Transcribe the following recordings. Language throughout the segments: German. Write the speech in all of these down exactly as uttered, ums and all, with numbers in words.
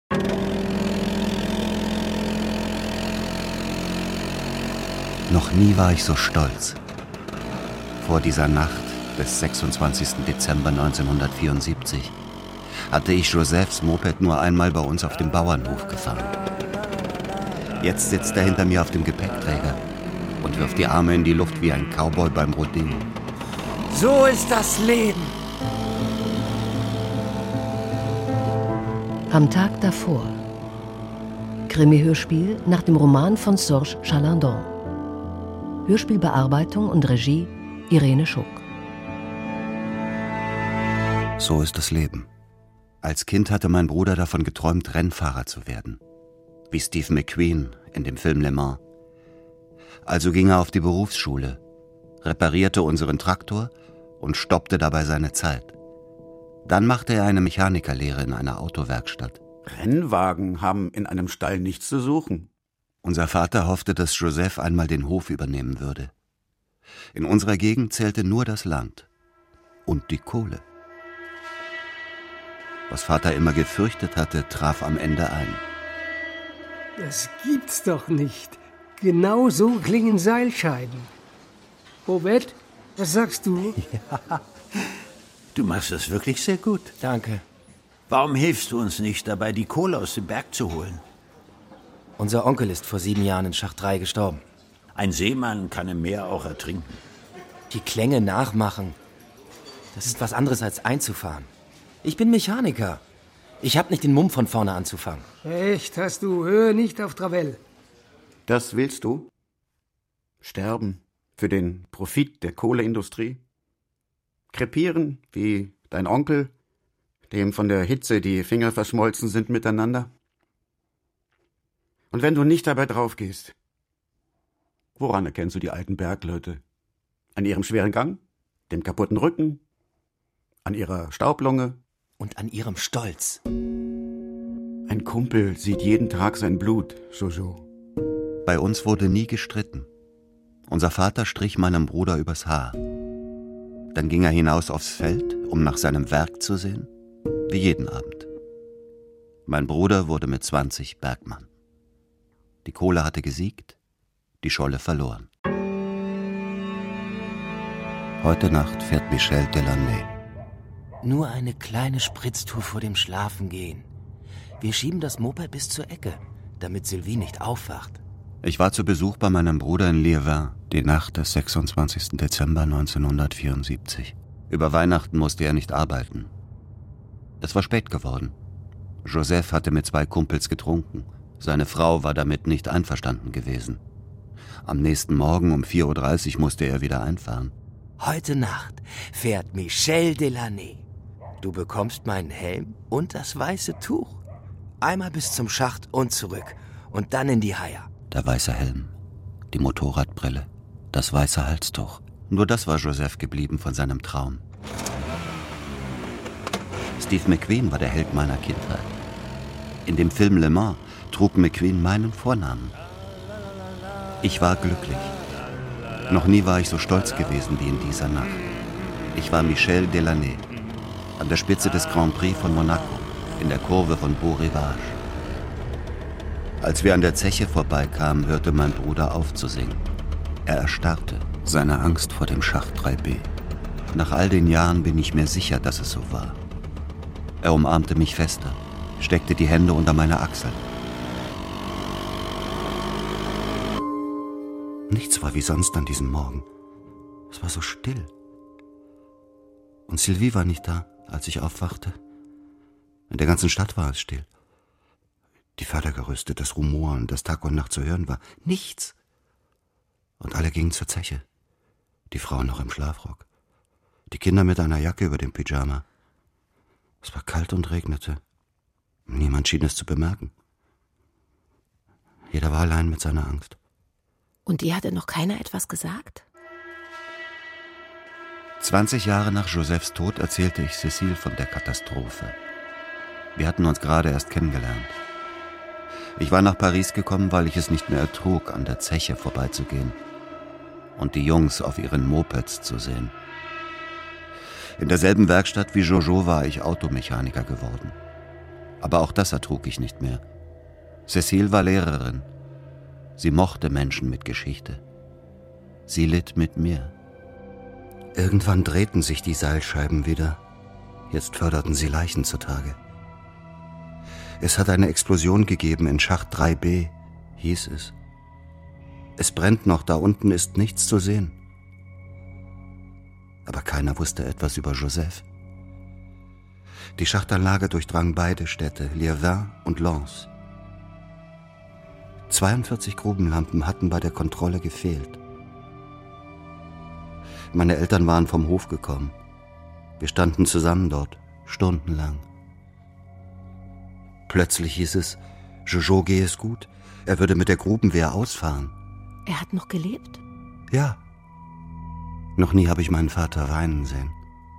Noch nie war ich so stolz. Vor dieser Nacht des sechsundzwanzigsten Dezember neunzehnhundertvierundsiebzig hatte ich Josephs Moped nur einmal bei uns auf dem Bauernhof gefahren. Jetzt sitzt er hinter mir auf dem Gepäckträger und wirft die Arme in die Luft wie ein Cowboy beim Rodeo. So ist das Leben. Am Tag davor. Krimi-Hörspiel nach dem Roman von Serge Chalandon. Hörspielbearbeitung und Regie Irene Schuck. So ist das Leben. Als Kind hatte mein Bruder davon geträumt, Rennfahrer zu werden. Wie Steve McQueen in dem Film Le Mans. Also ging er auf die Berufsschule, reparierte unseren Traktor und stoppte dabei seine Zeit. Dann machte er eine Mechanikerlehre in einer Autowerkstatt. Rennwagen haben in einem Stall nichts zu suchen. Unser Vater hoffte, dass Joseph einmal den Hof übernehmen würde. In unserer Gegend zählte nur das Land und die Kohle. Was Vater immer gefürchtet hatte, traf am Ende ein. Das gibt's doch nicht. Genau so klingen Seilscheiben. Robert, was sagst du? Ja, du machst das wirklich sehr gut. Danke. Warum hilfst du uns nicht dabei, die Kohle aus dem Berg zu holen? Unser Onkel ist vor sieben Jahren in Schacht drei gestorben. Ein Seemann kann im Meer auch ertrinken. Die Klänge nachmachen. Das ist was anderes als einzufahren. Ich bin Mechaniker. Ich hab nicht den Mumm, von vorne anzufangen. Echt, hast du? Hör nicht auf Travell. Das willst du? Sterben für den Profit der Kohleindustrie? Krepieren wie dein Onkel, dem von der Hitze die Finger verschmolzen sind miteinander? Und wenn du nicht dabei draufgehst, woran erkennst du die alten Bergleute? An ihrem schweren Gang? Dem kaputten Rücken? An ihrer Staublunge? Und an ihrem Stolz. Ein Kumpel sieht jeden Tag sein Blut, Jojo. Bei uns wurde nie gestritten. Unser Vater strich meinem Bruder übers Haar. Dann ging er hinaus aufs Feld, um nach seinem Werk zu sehen, wie jeden Abend. Mein Bruder wurde mit zwanzig Bergmann. Die Kohle hatte gesiegt, die Scholle verloren. Heute Nacht fährt Michel Delaney. Nur eine kleine Spritztour vor dem Schlafengehen. Wir schieben das Moped bis zur Ecke, damit Sylvie nicht aufwacht. Ich war zu Besuch bei meinem Bruder in Liévin, die Nacht des sechsundzwanzigsten Dezember neunzehnhundertvierundsiebzig. Über Weihnachten musste er nicht arbeiten. Es war spät geworden. Joseph hatte mit zwei Kumpels getrunken. Seine Frau war damit nicht einverstanden gewesen. Am nächsten Morgen um vier Uhr dreißig musste er wieder einfahren. Heute Nacht fährt Michel Delaney. Du bekommst meinen Helm und das weiße Tuch. Einmal bis zum Schacht und zurück und dann in die Haia. Der weiße Helm, die Motorradbrille, das weiße Halstuch. Nur das war Joseph geblieben von seinem Traum. Steve McQueen war der Held meiner Kindheit. In dem Film Le Mans trug McQueen meinen Vornamen. Ich war glücklich. Noch nie war ich so stolz gewesen wie in dieser Nacht. Ich war Michel Delaney, an der Spitze des Grand Prix von Monaco, in der Kurve von Beau Rivage. Als wir an der Zeche vorbeikamen, hörte mein Bruder auf zu singen. Er erstarrte, seine Angst vor dem Schacht drei B. Nach all den Jahren bin ich mir sicher, dass es so war. Er umarmte mich fester, steckte die Hände unter meine Achseln. Nichts war wie sonst an diesem Morgen. Es war so still. Und Sylvie war nicht da, als ich aufwachte. In der ganzen Stadt war es still. Die Fördergerüste, das Rumoren, das Tag und Nacht zu hören war. Nichts. Und alle gingen zur Zeche. Die Frauen noch im Schlafrock. Die Kinder mit einer Jacke über dem Pyjama. Es war kalt und regnete. Niemand schien es zu bemerken. Jeder war allein mit seiner Angst. Und dir hatte noch keiner etwas gesagt? zwanzig Jahre nach Josephs Tod erzählte ich Cécile von der Katastrophe. Wir hatten uns gerade erst kennengelernt. Ich war nach Paris gekommen, weil ich es nicht mehr ertrug, an der Zeche vorbeizugehen und die Jungs auf ihren Mopeds zu sehen. In derselben Werkstatt wie Jojo war ich Automechaniker geworden. Aber auch das ertrug ich nicht mehr. Cécile war Lehrerin. Sie mochte Menschen mit Geschichte. Sie litt mit mir. Irgendwann drehten sich die Seilscheiben wieder. Jetzt förderten sie Leichen zutage. Es hat eine Explosion gegeben in Schacht drei b, hieß es. Es brennt noch, da unten ist nichts zu sehen. Aber keiner wusste etwas über Joseph. Die Schachtanlage durchdrang beide Städte, Liévin und Lens. zweiundvierzig Grubenlampen hatten bei der Kontrolle gefehlt. Meine Eltern waren vom Hof gekommen. Wir standen zusammen dort, stundenlang. Plötzlich hieß es, Jojo gehe es gut, er würde mit der Grubenwehr ausfahren. Er hat noch gelebt? Ja. Noch nie habe ich meinen Vater weinen sehen.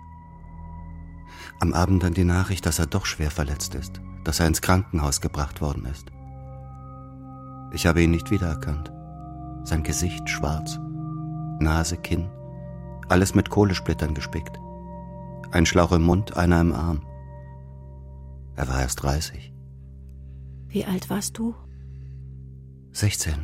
Am Abend dann die Nachricht, dass er doch schwer verletzt ist, dass er ins Krankenhaus gebracht worden ist. Ich habe ihn nicht wiedererkannt. Sein Gesicht schwarz, Nase, Kinn, alles mit Kohlesplittern gespickt. Ein Schlauch im Mund, einer im Arm. Er war erst dreißig. Wie alt warst du? sechzehn.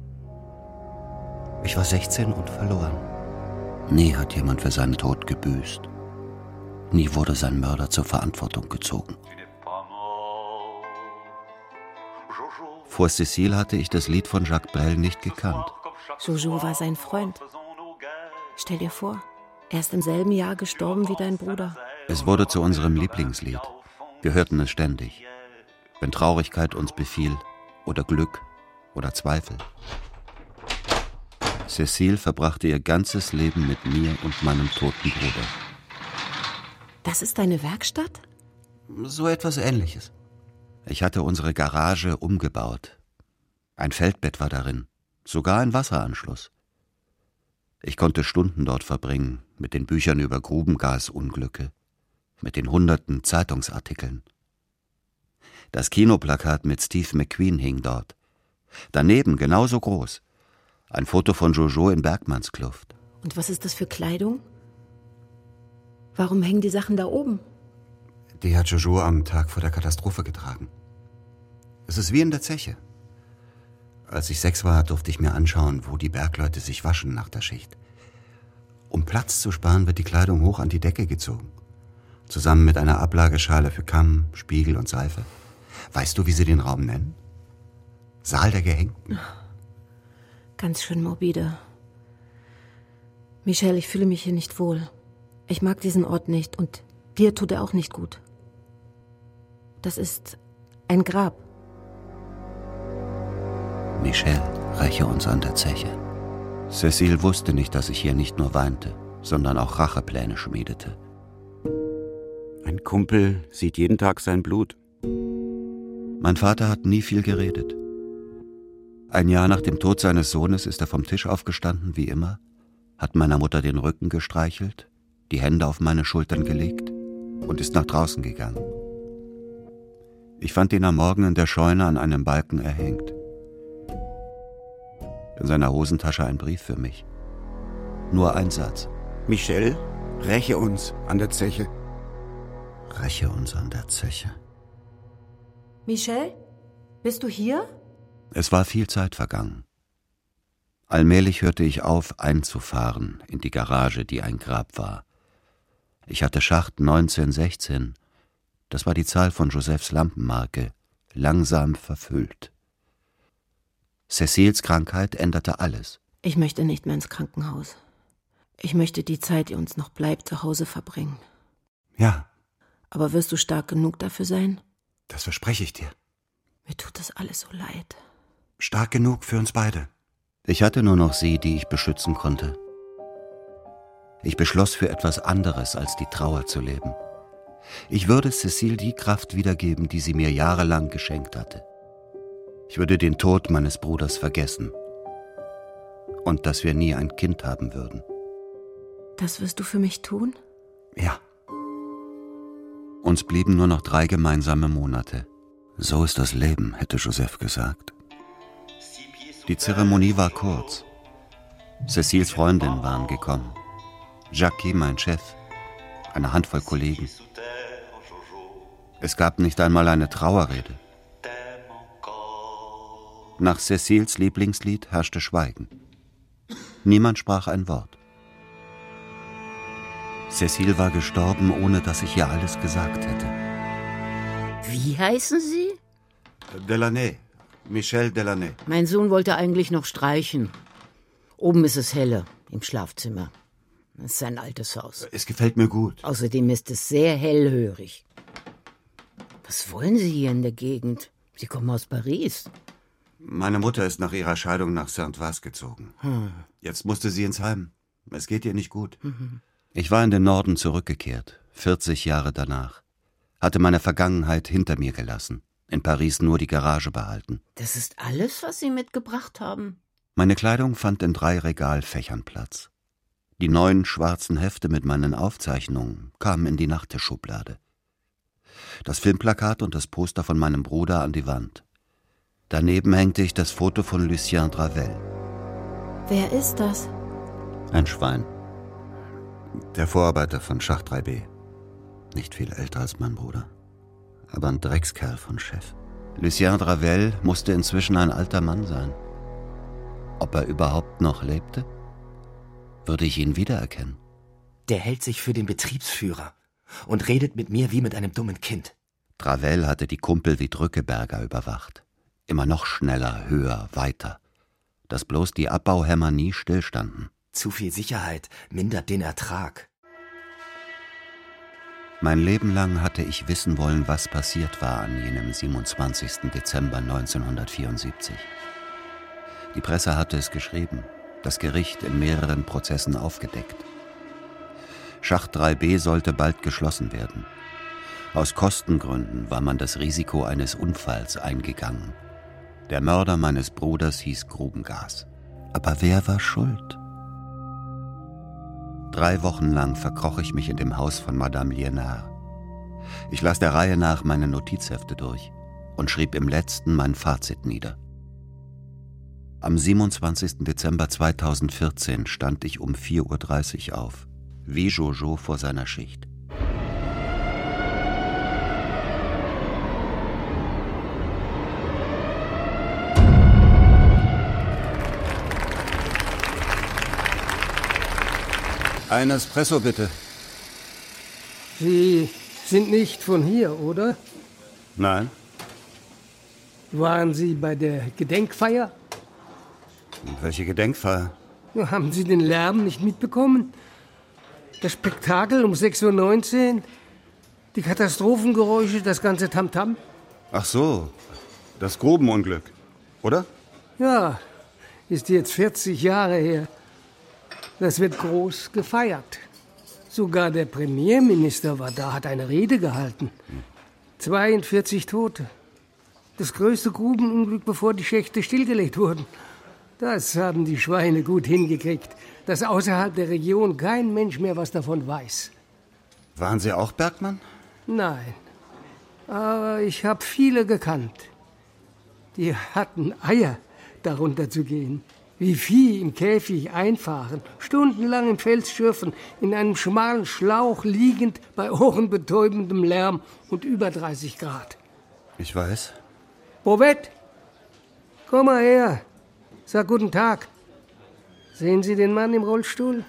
Ich war sechzehn und verloren. Nie hat jemand für seinen Tod gebüßt. Nie wurde sein Mörder zur Verantwortung gezogen. Vor Cécile hatte ich das Lied von Jacques Brel nicht gekannt. Jojo war sein Freund. Stell dir vor, er ist im selben Jahr gestorben wie dein Bruder. Es wurde zu unserem Lieblingslied. Wir hörten es ständig, wenn Traurigkeit uns befiel oder Glück oder Zweifel. Cécile verbrachte ihr ganzes Leben mit mir und meinem toten Bruder. Das ist deine Werkstatt? So etwas Ähnliches. Ich hatte unsere Garage umgebaut. Ein Feldbett war darin, sogar ein Wasseranschluss. Ich konnte Stunden dort verbringen, mit den Büchern über Grubengasunglücke, mit den hunderten Zeitungsartikeln. Das Kinoplakat mit Steve McQueen hing dort. Daneben, genauso groß, ein Foto von Jojo in Bergmannskluft. Und was ist das für Kleidung? Warum hängen die Sachen da oben? Die hat Jojo am Tag vor der Katastrophe getragen. Es ist wie in der Zeche. Als ich sechs war, durfte ich mir anschauen, wo die Bergleute sich waschen nach der Schicht. Um Platz zu sparen, wird die Kleidung hoch an die Decke gezogen. Zusammen mit einer Ablageschale für Kamm, Spiegel und Seife. Weißt du, wie sie den Raum nennen? Saal der Gehängten. Ganz schön morbide. Michel, ich fühle mich hier nicht wohl. Ich mag diesen Ort nicht und dir tut er auch nicht gut. Das ist ein Grab. Michel, räche uns an der Zeche. Cécile wusste nicht, dass ich hier nicht nur weinte, sondern auch Rachepläne schmiedete. Ein Kumpel sieht jeden Tag sein Blut. Mein Vater hat nie viel geredet. Ein Jahr nach dem Tod seines Sohnes ist er vom Tisch aufgestanden, wie immer, hat meiner Mutter den Rücken gestreichelt, die Hände auf meine Schultern gelegt und ist nach draußen gegangen. Ich fand ihn am Morgen in der Scheune an einem Balken erhängt. In seiner Hosentasche ein Brief für mich. Nur ein Satz. Michel, räche uns an der Zeche. Räche uns an der Zeche. Michel, bist du hier? Es war viel Zeit vergangen. Allmählich hörte ich auf, einzufahren in die Garage, die ein Grab war. Ich hatte Schacht neunzehnhundertsechzehn, das war die Zahl von Josephs Lampenmarke, langsam verfüllt. Céciles Krankheit änderte alles. Ich möchte nicht mehr ins Krankenhaus. Ich möchte die Zeit, die uns noch bleibt, zu Hause verbringen. Ja. Aber wirst du stark genug dafür sein? Das verspreche ich dir. Mir tut das alles so leid. Stark genug für uns beide. Ich hatte nur noch sie, die ich beschützen konnte. Ich beschloss, für etwas anderes als die Trauer zu leben. Ich würde Cécile die Kraft wiedergeben, die sie mir jahrelang geschenkt hatte. Ich würde den Tod meines Bruders vergessen. Und dass wir nie ein Kind haben würden. Das wirst du für mich tun? Ja. Uns blieben nur noch drei gemeinsame Monate. So ist das Leben, hätte Joseph gesagt. Die Zeremonie war kurz. Céciles Freundinnen waren gekommen. Jackie, mein Chef, eine Handvoll Kollegen. Es gab nicht einmal eine Trauerrede. Nach Cécils Lieblingslied herrschte Schweigen. Niemand sprach ein Wort. Cécile war gestorben, ohne dass ich ihr alles gesagt hätte. Wie heißen Sie? Delaney. Michel Delaney. Mein Sohn wollte eigentlich noch streichen. Oben ist es helle, im Schlafzimmer. Das ist ein altes Haus. Es gefällt mir gut. Außerdem ist es sehr hellhörig. Was wollen Sie hier in der Gegend? Sie kommen aus Paris. Meine Mutter ist nach ihrer Scheidung nach Saint-Vas gezogen. Hm. Jetzt musste sie ins Heim. Es geht ihr nicht gut. Mhm. Ich war in den Norden zurückgekehrt, vierzig Jahre danach. Hatte meine Vergangenheit hinter mir gelassen. In Paris nur die Garage behalten. Das ist alles, was Sie mitgebracht haben? Meine Kleidung fand in drei Regalfächern Platz. Die neuen schwarzen Hefte mit meinen Aufzeichnungen kamen in die Nachttischschublade. Das Filmplakat und das Poster von meinem Bruder an die Wand. Daneben hängte ich das Foto von Lucien Dravel. Wer ist das? Ein Schwein. Der Vorarbeiter von Schacht drei B. Nicht viel älter als mein Bruder. Aber ein Dreckskerl von Chef. Lucien Dravel musste inzwischen ein alter Mann sein. Ob er überhaupt noch lebte? Würde ich ihn wiedererkennen? Der hält sich für den Betriebsführer und redet mit mir wie mit einem dummen Kind. Dravel hatte die Kumpel wie Drückeberger überwacht. Immer noch schneller, höher, weiter. Dass bloß die Abbauhämmer nie stillstanden. Zu viel Sicherheit mindert den Ertrag. Mein Leben lang hatte ich wissen wollen, was passiert war an jenem siebenundzwanzigsten Dezember neunzehnhundertvierundsiebzig. Die Presse hatte es geschrieben, das Gericht in mehreren Prozessen aufgedeckt. Schacht drei B sollte bald geschlossen werden. Aus Kostengründen war man das Risiko eines Unfalls eingegangen. Der Mörder meines Bruders hieß Grubengas. Aber wer war schuld? Drei Wochen lang verkroch ich mich in dem Haus von Madame Liénard. Ich las der Reihe nach meine Notizhefte durch und schrieb im letzten mein Fazit nieder. Am siebenundzwanzigsten Dezember zweitausendvierzehn stand ich um vier Uhr dreißig auf, wie Jojo vor seiner Schicht. Ein Espresso bitte. Sie sind nicht von hier, oder? Nein. Waren Sie bei der Gedenkfeier? Und welche Gedenkfeier? Haben Sie den Lärm nicht mitbekommen? Das Spektakel um sechs Uhr neunzehn? Die Katastrophengeräusche, das ganze Tamtam? Ach so, das Grubenunglück, oder? Ja, ist jetzt vierzig Jahre her. Das wird groß gefeiert. Sogar der Premierminister war da, hat eine Rede gehalten. zweiundvierzig Tote. Das größte Grubenunglück, bevor die Schächte stillgelegt wurden. Das haben die Schweine gut hingekriegt, dass außerhalb der Region kein Mensch mehr was davon weiß. Waren Sie auch Bergmann? Nein, aber ich habe viele gekannt. Die hatten Eier, darunter zu gehen. Wie Vieh im Käfig einfahren, stundenlang im Fels schürfen, in einem schmalen Schlauch liegend bei ohrenbetäubendem Lärm und über dreißig Grad. Ich weiß. Bovette, komm mal her. Sag guten Tag. Sehen Sie den Mann im Rollstuhl?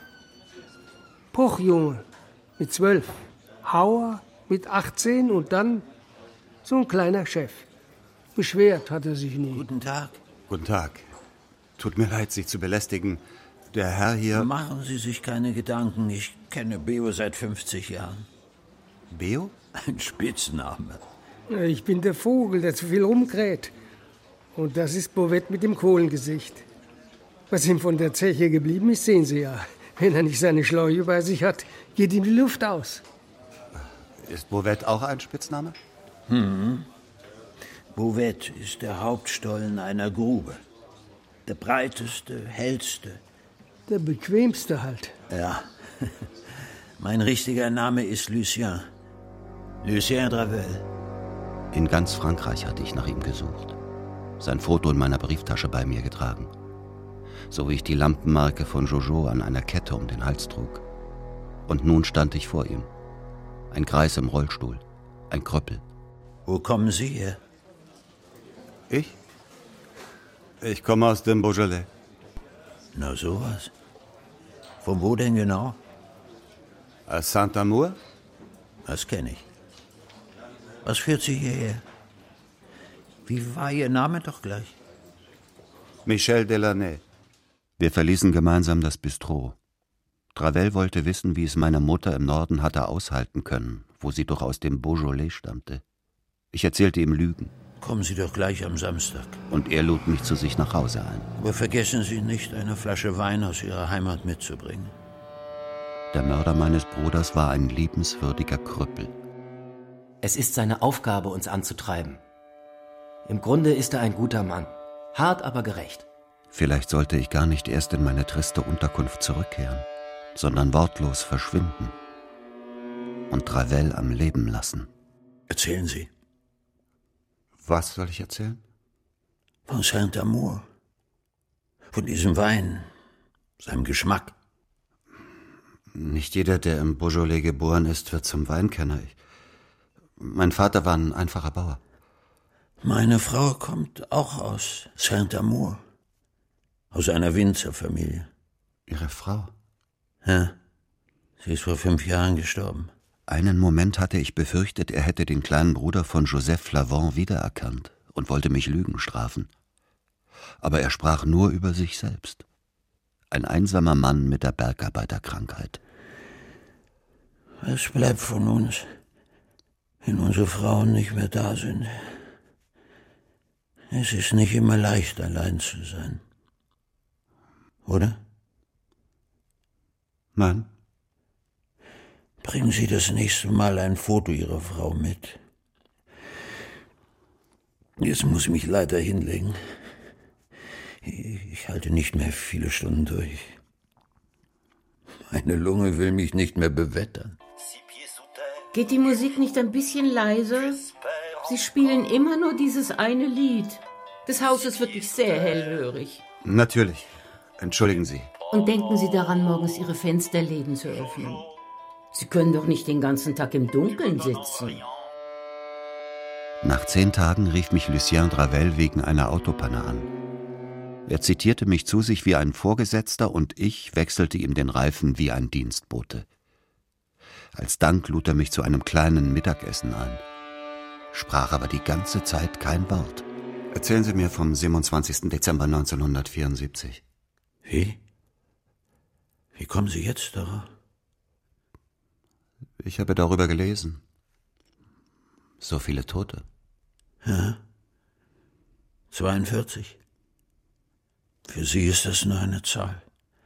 Pochjunge, mit zwölf. Hauer, mit achtzehn und dann so ein kleiner Chef. Beschwert hat er sich nie. Guten Tag. Guten Tag. Tut mir leid, Sie zu belästigen. Der Herr hier... Machen Sie sich keine Gedanken. Ich kenne Beo seit fünfzig Jahren. Beo? Ein Spitzname. Ich bin der Vogel, der zu viel rumkräht. Und das ist Bovette mit dem Kohlengesicht. Was ihm von der Zeche geblieben ist, sehen Sie ja. Wenn er nicht seine Schläuche bei sich hat, geht ihm die Luft aus. Ist Bovette auch ein Spitzname? Hm. Bovette ist der Hauptstollen einer Grube. Der breiteste, hellste. Der bequemste halt. Ja. Mein richtiger Name ist Lucien. Lucien Dravel. In ganz Frankreich hatte ich nach ihm gesucht. Sein Foto in meiner Brieftasche bei mir getragen. So wie ich die Lampenmarke von Jojo an einer Kette um den Hals trug. Und nun stand ich vor ihm. Ein Greis im Rollstuhl. Ein Krüppel. Wo kommen Sie her? Ich? Ich komme aus dem Beaujolais. Na sowas. Von wo denn genau? Aus Saint-Amour? Das kenne ich. Was führt Sie hierher? Wie war Ihr Name doch gleich? Michel Delaney. Wir verließen gemeinsam das Bistro. Travell wollte wissen, wie es meine Mutter im Norden hatte aushalten können, wo sie doch aus dem Beaujolais stammte. Ich erzählte ihm Lügen. Kommen Sie doch gleich am Samstag. Und er lud mich zu sich nach Hause ein. Aber vergessen Sie nicht, eine Flasche Wein aus Ihrer Heimat mitzubringen. Der Mörder meines Bruders war ein liebenswürdiger Krüppel. Es ist seine Aufgabe, uns anzutreiben. Im Grunde ist er ein guter Mann. Hart, aber gerecht. Vielleicht sollte ich gar nicht erst in meine triste Unterkunft zurückkehren, sondern wortlos verschwinden und Travell am Leben lassen. Erzählen Sie. Was soll ich erzählen? Von Saint-Amour. Von diesem Wein. Seinem Geschmack. Nicht jeder, der im Beaujolais geboren ist, wird zum Weinkenner. Ich, mein Vater war ein einfacher Bauer. Meine Frau kommt auch aus Saint-Amour. Aus einer Winzerfamilie. Ihre Frau? Ja. Sie ist vor fünf Jahren gestorben. Einen Moment hatte ich befürchtet, er hätte den kleinen Bruder von Joseph Flavon wiedererkannt und wollte mich Lügen strafen. Aber er sprach nur über sich selbst. Ein einsamer Mann mit der Bergarbeiterkrankheit. Was bleibt von uns, wenn unsere Frauen nicht mehr da sind? Es ist nicht immer leicht, allein zu sein. Oder? Nein. Bringen Sie das nächste Mal ein Foto Ihrer Frau mit. Jetzt muss ich mich leider hinlegen. Ich halte nicht mehr viele Stunden durch. Meine Lunge will mich nicht mehr bewettern. Geht die Musik nicht ein bisschen leiser? Sie spielen immer nur dieses eine Lied. Das Haus ist wirklich sehr hellhörig. Natürlich. Entschuldigen Sie. Und denken Sie daran, morgens Ihre Fensterläden zu öffnen. Sie können doch nicht den ganzen Tag im Dunkeln sitzen. Nach zehn Tagen rief mich Lucien Travell wegen einer Autopanne an. Er zitierte mich zu sich wie ein Vorgesetzter und ich wechselte ihm den Reifen wie ein Dienstbote. Als Dank lud er mich zu einem kleinen Mittagessen ein, sprach aber die ganze Zeit kein Wort. Erzählen Sie mir vom siebenundzwanzigsten Dezember neunzehnhundertvierundsiebzig. Wie? Wie kommen Sie jetzt darauf? Ich habe darüber gelesen. So viele Tote. Ja. zweiundvierzig. Für Sie ist das nur eine Zahl.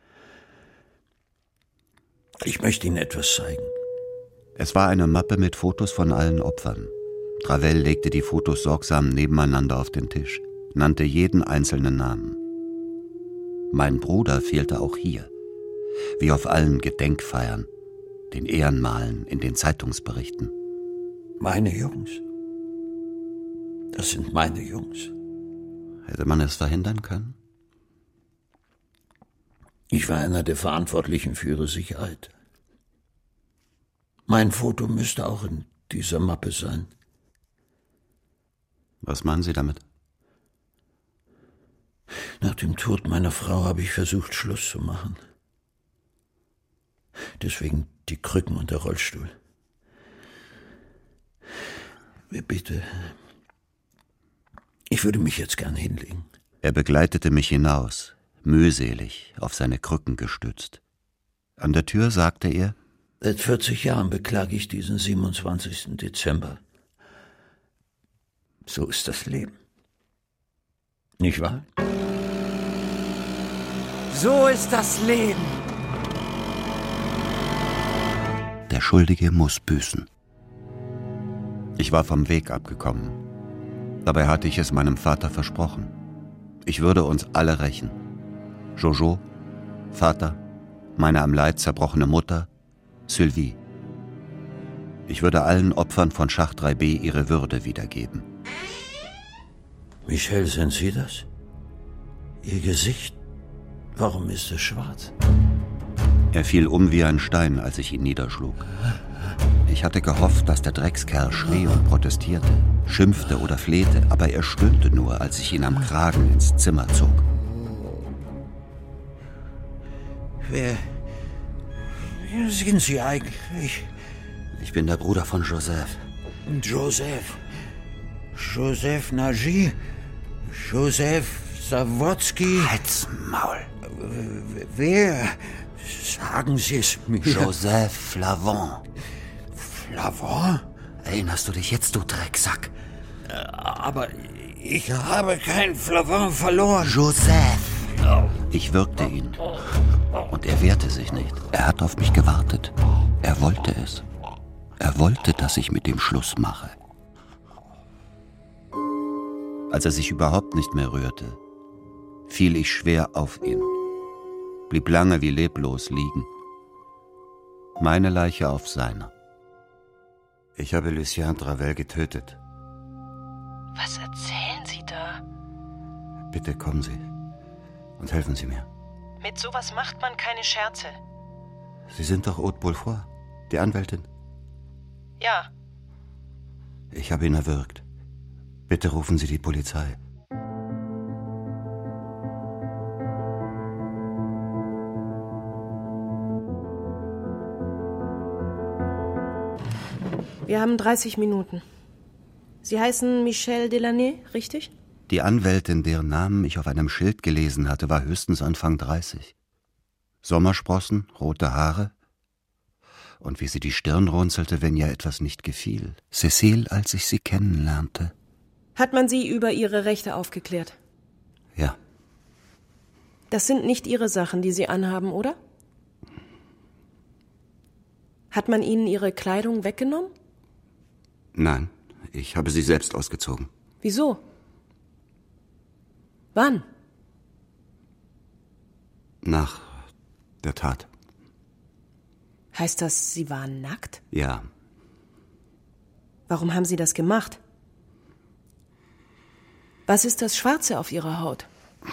Ich möchte Ihnen etwas zeigen. Es war eine Mappe mit Fotos von allen Opfern. Travell legte die Fotos sorgsam nebeneinander auf den Tisch, nannte jeden einzelnen Namen. Mein Bruder fehlte auch hier, wie auf allen Gedenkfeiern, den Ehrenmalen in den Zeitungsberichten. Meine Jungs. Das sind meine Jungs. Hätte man es verhindern können? Ich war einer der Verantwortlichen für ihre Sicherheit. Mein Foto müsste auch in dieser Mappe sein. Was meinen Sie damit? Nach dem Tod meiner Frau habe ich versucht, Schluss zu machen. Deswegen die Krücken und der Rollstuhl. Bitte. Ich würde mich jetzt gern hinlegen. Er begleitete mich hinaus, mühselig, auf seine Krücken gestützt. An der Tür sagte er: Seit vierzig Jahren beklage ich diesen siebenundzwanzigsten Dezember. So ist das Leben. Nicht wahr? So ist das Leben. Der Schuldige muss büßen. Ich war vom Weg abgekommen. Dabei hatte ich es meinem Vater versprochen. Ich würde uns alle rächen. Jojo, Vater, meine am Leid zerbrochene Mutter, Sylvie. Ich würde allen Opfern von Schacht drei b ihre Würde wiedergeben. Michel, sind Sie das? Ihr Gesicht, warum ist es schwarz? Er fiel um wie ein Stein, als ich ihn niederschlug. Ich hatte gehofft, dass der Dreckskerl schrie und protestierte. schimpfte oder flehte, aber er stöhnte nur, als ich ihn am Kragen ins Zimmer zog. Wer, wer sind Sie eigentlich? Ich bin der Bruder von Joseph. Joseph. Joseph Nagy. Joseph Sawotzki. Halt's Maul. Wer? Sagen Sie es mir. Joseph Flavon. Flavon? Erinnerst du dich jetzt, du Drecksack? Aber ich habe kein Flavon verloren. Joseph! Ich würgte ihn. Und er wehrte sich nicht. Er hat auf mich gewartet. Er wollte es. Er wollte, dass ich mit ihm Schluss mache. Als er sich überhaupt nicht mehr rührte, fiel ich schwer auf ihn, blieb lange wie leblos liegen. Meine Leiche auf seiner. Ich habe Lucien Dravel getötet. Was erzählen Sie da? Bitte kommen Sie und helfen Sie mir. Mit sowas macht man keine Scherze. Sie sind doch Haute Beaufort, die Anwältin. Ja. Ich habe ihn erwürgt. Bitte rufen Sie die Polizei. Wir haben dreißig Minuten. Sie heißen Michel Delaney, richtig? Die Anwältin, deren Namen ich auf einem Schild gelesen hatte, war höchstens Anfang dreißig. Sommersprossen, rote Haare. Und wie sie die Stirn runzelte, wenn ihr etwas nicht gefiel. Cécile, als ich sie kennenlernte. Hat man Sie über Ihre Rechte aufgeklärt? Ja. Das sind nicht Ihre Sachen, die Sie anhaben, oder? Hat man Ihnen Ihre Kleidung weggenommen? Nein, ich habe sie selbst ausgezogen. Wieso? Wann? Nach der Tat. Heißt das, Sie waren nackt? Ja. Warum haben Sie das gemacht? Was ist das Schwarze auf Ihrer Haut?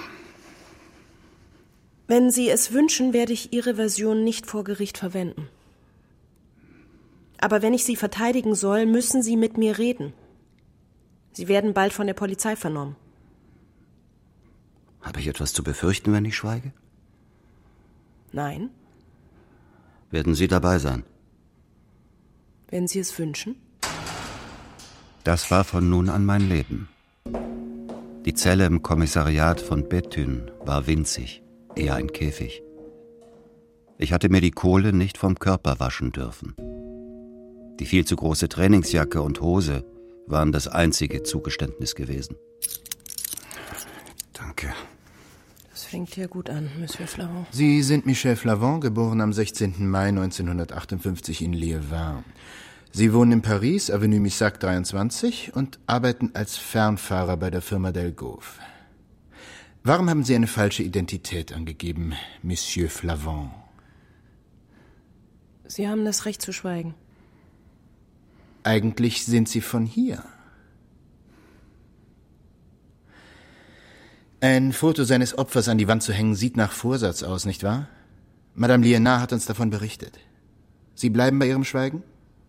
Wenn Sie es wünschen, werde ich Ihre Version nicht vor Gericht verwenden. Aber wenn ich Sie verteidigen soll, müssen Sie mit mir reden. Sie werden bald von der Polizei vernommen. Habe ich etwas zu befürchten, wenn ich schweige? Nein. Werden Sie dabei sein? Wenn Sie es wünschen. Das war von nun an mein Leben. Die Zelle im Kommissariat von Béthune war winzig, eher ein Käfig. Ich hatte mir die Kohle nicht vom Körper waschen dürfen. Die viel zu große Trainingsjacke und Hose waren das einzige Zugeständnis gewesen. Danke. Das fängt ja gut an, Monsieur Flavon. Sie sind Michel Flavon, geboren am sechzehnten Mai neunzehnhundertachtundfünfzig in Liévin. Sie wohnen in Paris, Avenue Missac dreiundzwanzig und arbeiten als Fernfahrer bei der Firma Delgauve. Warum haben Sie eine falsche Identität angegeben, Monsieur Flavon? Sie haben das Recht zu schweigen. Eigentlich sind Sie von hier. Ein Foto seines Opfers an die Wand zu hängen, sieht nach Vorsatz aus, nicht wahr? Madame Liénard hat uns davon berichtet. Sie bleiben bei Ihrem Schweigen?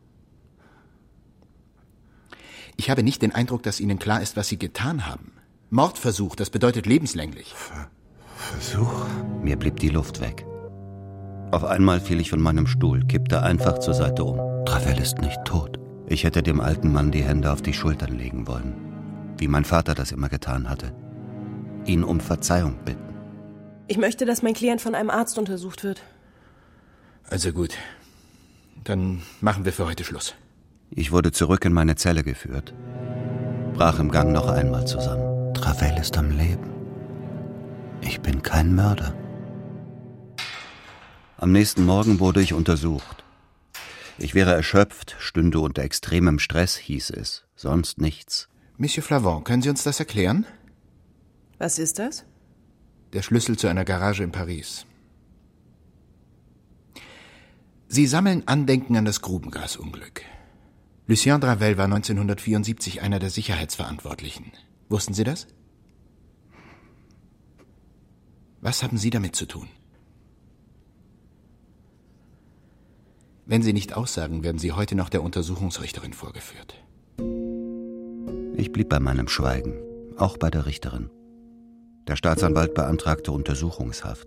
Ich habe nicht den Eindruck, dass Ihnen klar ist, was Sie getan haben. Mordversuch, das bedeutet lebenslänglich. Ver- Versuch? Mir blieb die Luft weg. Auf einmal fiel ich von meinem Stuhl, kippte einfach zur Seite um. Dravel ist nicht tot. Ich hätte dem alten Mann die Hände auf die Schultern legen wollen, wie mein Vater das immer getan hatte. Ihn um Verzeihung bitten. Ich möchte, dass mein Klient von einem Arzt untersucht wird. Also gut. Dann machen wir für heute Schluss. Ich wurde zurück in meine Zelle geführt, brach im Gang noch einmal zusammen. Dravel ist am Leben. Ich bin kein Mörder. Am nächsten Morgen wurde ich untersucht. Ich wäre erschöpft, stünde unter extremem Stress, hieß es. Sonst nichts. Monsieur Flavon, können Sie uns das erklären? Was ist das? Der Schlüssel zu einer Garage in Paris. Sie sammeln Andenken an das Grubengasunglück. Lucien Dravel war neunzehnhundertvierundsiebzig einer der Sicherheitsverantwortlichen. Wussten Sie das? Was haben Sie damit zu tun? Wenn Sie nicht aussagen, werden Sie heute noch der Untersuchungsrichterin vorgeführt. Ich blieb bei meinem Schweigen, auch bei der Richterin. Der Staatsanwalt beantragte Untersuchungshaft.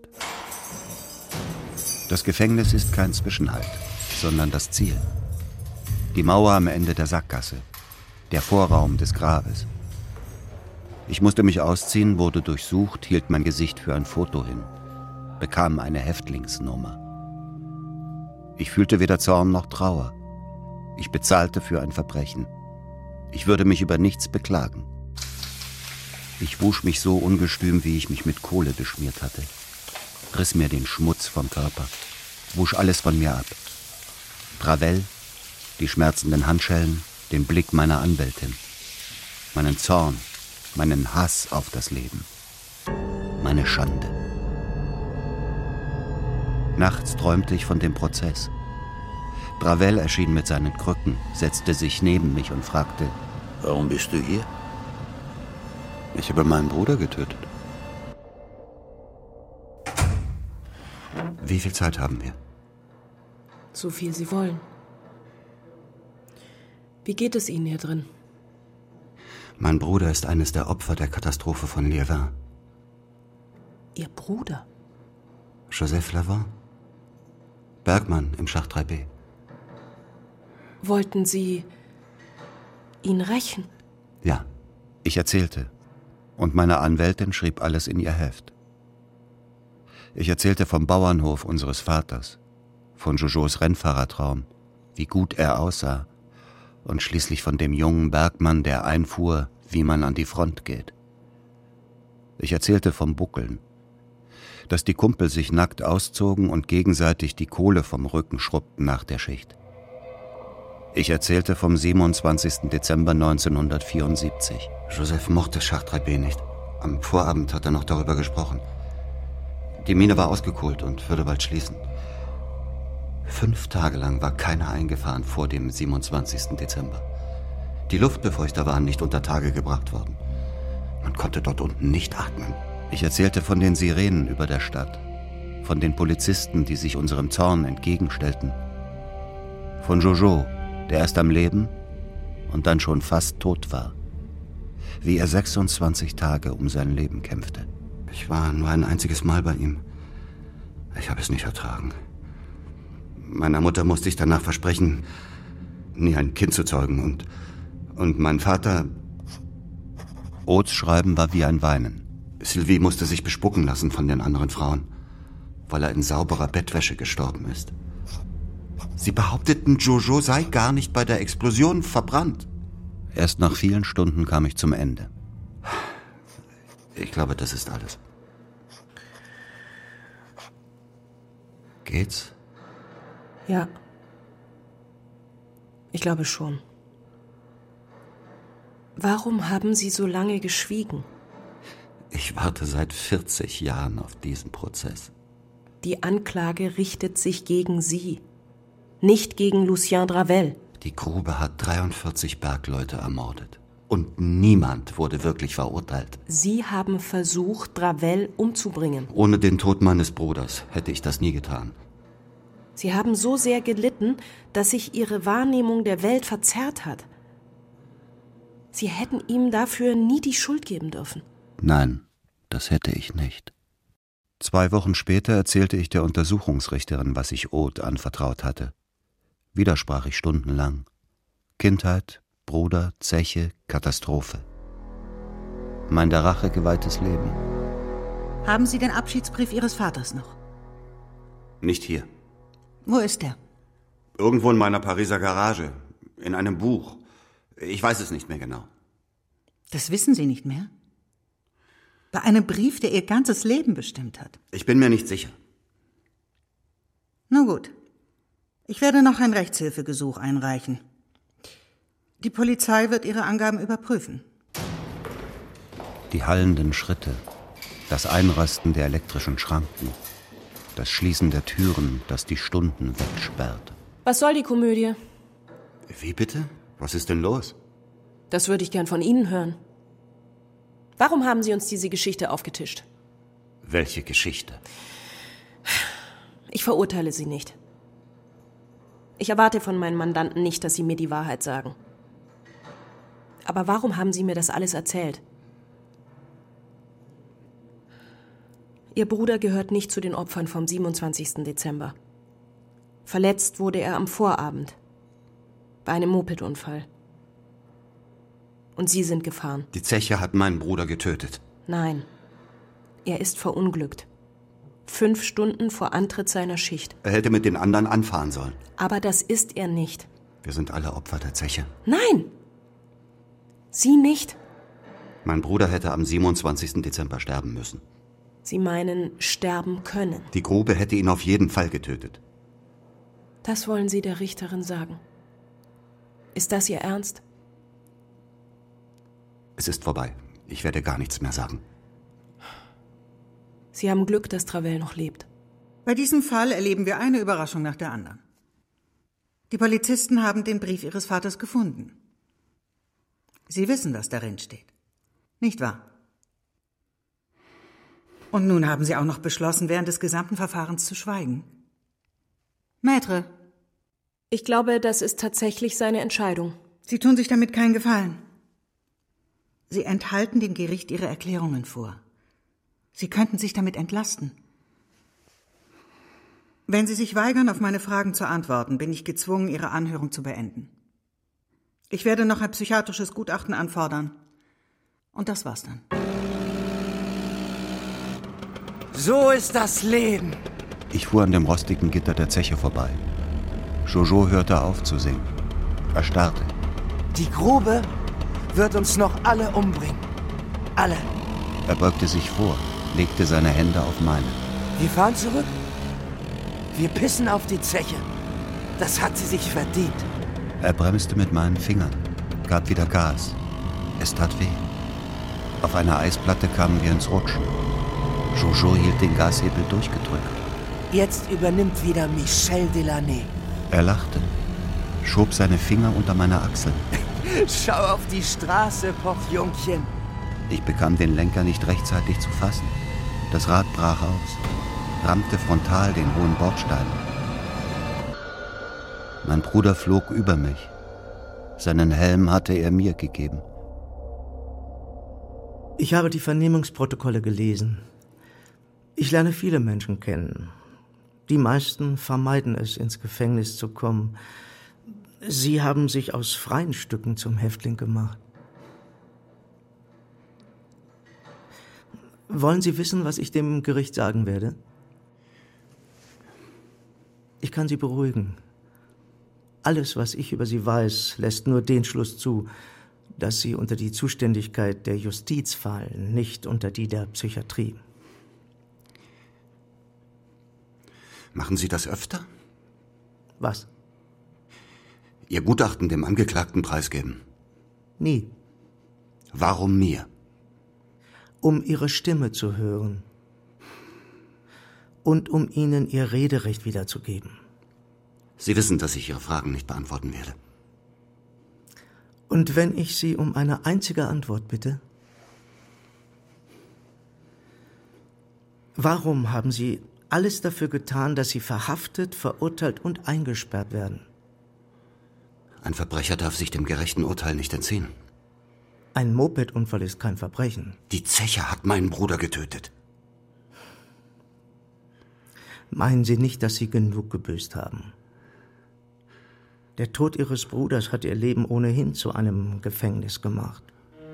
Das Gefängnis ist kein Zwischenhalt, sondern das Ziel. Die Mauer am Ende der Sackgasse, der Vorraum des Grabes. Ich musste mich ausziehen, wurde durchsucht, hielt mein Gesicht für ein Foto hin, bekam eine Häftlingsnummer. Ich fühlte weder Zorn noch Trauer. Ich bezahlte für ein Verbrechen. Ich würde mich über nichts beklagen. Ich wusch mich so ungestüm, wie ich mich mit Kohle beschmiert hatte, riss mir den Schmutz vom Körper, wusch alles von mir ab. Travell, die schmerzenden Handschellen, den Blick meiner Anwältin, meinen Zorn, meinen Hass auf das Leben, meine Schande. Nachts träumte ich von dem Prozess. Travell erschien mit seinen Krücken, setzte sich neben mich und fragte: Warum bist du hier? Ich habe meinen Bruder getötet. Wie viel Zeit haben wir? So viel Sie wollen. Wie geht es Ihnen hier drin? Mein Bruder ist eines der Opfer der Katastrophe von Liévin. Ihr Bruder? Joseph Lavant. Bergmann im Schacht drei B. Wollten Sie ihn rächen? Ja, ich erzählte. Und meine Anwältin schrieb alles in ihr Heft. Ich erzählte vom Bauernhof unseres Vaters, von Jojos Rennfahrertraum, wie gut er aussah, und schließlich von dem jungen Bergmann, der einfuhr, wie man an die Front geht. Ich erzählte vom Buckeln, dass die Kumpel sich nackt auszogen und gegenseitig die Kohle vom Rücken schrubbten nach der Schicht. Ich erzählte vom siebenundzwanzigsten Dezember neunzehnhundertvierundsiebzig. Joseph mochte Schacht drei B nicht. Am Vorabend hat er noch darüber gesprochen. Die Mine war ausgekohlt und würde bald schließen. Fünf Tage lang war keiner eingefahren vor dem siebenundzwanzigsten Dezember. Die Luftbefeuchter waren nicht unter Tage gebracht worden. Man konnte dort unten nicht atmen. Ich erzählte von den Sirenen über der Stadt, von den Polizisten, die sich unserem Zorn entgegenstellten, von Jojo, der erst am Leben und dann schon fast tot war, wie er sechsundzwanzig Tage um sein Leben kämpfte. Ich war nur ein einziges Mal bei ihm. Ich habe es nicht ertragen. Meiner Mutter musste ich danach versprechen, nie ein Kind zu zeugen. Und, und mein Vater... Oths Schreiben war wie ein Weinen. Sylvie musste sich bespucken lassen von den anderen Frauen, weil er in sauberer Bettwäsche gestorben ist. Sie behaupteten, Jojo sei gar nicht bei der Explosion verbrannt. Erst nach vielen Stunden kam ich zum Ende. Ich glaube, das ist alles. Geht's? Ja. Ich glaube schon. Warum haben Sie so lange geschwiegen? Ich warte seit vierzig Jahren auf diesen Prozess. Die Anklage richtet sich gegen Sie, nicht gegen Lucien Dravel. Die Grube hat dreiundvierzig Bergleute ermordet. Und niemand wurde wirklich verurteilt. Sie haben versucht, Dravel umzubringen. Ohne den Tod meines Bruders hätte ich das nie getan. Sie haben so sehr gelitten, dass sich Ihre Wahrnehmung der Welt verzerrt hat. Sie hätten ihm dafür nie die Schuld geben dürfen. Nein, das hätte ich nicht. Zwei Wochen später erzählte ich der Untersuchungsrichterin, was ich Oth anvertraut hatte. Wieder sprach ich stundenlang. Kindheit, Bruder, Zeche, Katastrophe. Mein der Rache geweihtes Leben. Haben Sie den Abschiedsbrief Ihres Vaters noch? Nicht hier. Wo ist er? Irgendwo in meiner Pariser Garage. In einem Buch. Ich weiß es nicht mehr genau. Das wissen Sie nicht mehr? Bei einem Brief, der Ihr ganzes Leben bestimmt hat. Ich bin mir nicht sicher. Na gut. Ich werde noch ein Rechtshilfegesuch einreichen. Die Polizei wird Ihre Angaben überprüfen. Die hallenden Schritte, das Einrasten der elektrischen Schranken, das Schließen der Türen, das die Stunden wegsperrt. Was soll die Komödie? Wie bitte? Was ist denn los? Das würde ich gern von Ihnen hören. Warum haben Sie uns diese Geschichte aufgetischt? Welche Geschichte? Ich verurteile Sie nicht. Ich erwarte von meinen Mandanten nicht, dass sie mir die Wahrheit sagen. Aber warum haben Sie mir das alles erzählt? Ihr Bruder gehört nicht zu den Opfern vom siebenundzwanzigsten Dezember. Verletzt wurde er am Vorabend. Bei einem Mopedunfall. Und Sie sind gefahren. Die Zeche hat meinen Bruder getötet. Nein. Er ist verunglückt. Fünf Stunden vor Antritt seiner Schicht. Er hätte mit den anderen anfahren sollen. Aber das ist er nicht. Wir sind alle Opfer der Zeche. Nein! Sie nicht. Mein Bruder hätte am siebenundzwanzigsten Dezember sterben müssen. Sie meinen, sterben können. Die Grube hätte ihn auf jeden Fall getötet. Das wollen Sie der Richterin sagen. Ist das Ihr Ernst? Es ist vorbei. Ich werde gar nichts mehr sagen. Sie haben Glück, dass Travell noch lebt. Bei diesem Fall erleben wir eine Überraschung nach der anderen. Die Polizisten haben den Brief Ihres Vaters gefunden. Sie wissen, was darin steht. Nicht wahr? Und nun haben Sie auch noch beschlossen, während des gesamten Verfahrens zu schweigen. Maître. Ich glaube, das ist tatsächlich seine Entscheidung. Sie tun sich damit keinen Gefallen. Sie enthalten dem Gericht Ihre Erklärungen vor. Sie könnten sich damit entlasten. Wenn Sie sich weigern, auf meine Fragen zu antworten, bin ich gezwungen, Ihre Anhörung zu beenden. Ich werde noch ein psychiatrisches Gutachten anfordern. Und das war's dann. So ist das Leben. Ich fuhr an dem rostigen Gitter der Zeche vorbei. Jojo hörte auf zu singen. Er starrte. Die Grube wird uns noch alle umbringen. Alle. Er beugte sich vor, legte seine Hände auf meine. Wir fahren zurück. Wir pissen auf die Zeche. Das hat sie sich verdient. Er bremste mit meinen Fingern, gab wieder Gas. Es tat weh. Auf einer Eisplatte kamen wir ins Rutschen. Jojo hielt den Gashebel durchgedrückt. Jetzt übernimmt wieder Michel Delaney. Er lachte, schob seine Finger unter meine Achseln. Schau auf die Straße, Portjungchen. Ich bekam den Lenker nicht rechtzeitig zu fassen. Das Rad brach aus, rammte frontal den hohen Bordstein. Mein Bruder flog über mich. Seinen Helm hatte er mir gegeben. Ich habe die Vernehmungsprotokolle gelesen. Ich lerne viele Menschen kennen. Die meisten vermeiden es, ins Gefängnis zu kommen. Sie haben sich aus freien Stücken zum Häftling gemacht. Wollen Sie wissen, was ich dem Gericht sagen werde? Ich kann Sie beruhigen. Alles, was ich über Sie weiß, lässt nur den Schluss zu, dass Sie unter die Zuständigkeit der Justiz fallen, nicht unter die der Psychiatrie. Machen Sie das öfter? Was? Ihr Gutachten dem Angeklagten preisgeben? Nie. Warum mir? Um Ihre Stimme zu hören. Und um Ihnen Ihr Rederecht wiederzugeben. Sie wissen, dass ich Ihre Fragen nicht beantworten werde. Und wenn ich Sie um eine einzige Antwort bitte? Warum haben Sie alles dafür getan, dass Sie verhaftet, verurteilt und eingesperrt werden? Ein Verbrecher darf sich dem gerechten Urteil nicht entziehen. Ein Mopedunfall ist kein Verbrechen. Die Zeche hat meinen Bruder getötet. Meinen Sie nicht, dass Sie genug gebüßt haben? Der Tod Ihres Bruders hat Ihr Leben ohnehin zu einem Gefängnis gemacht.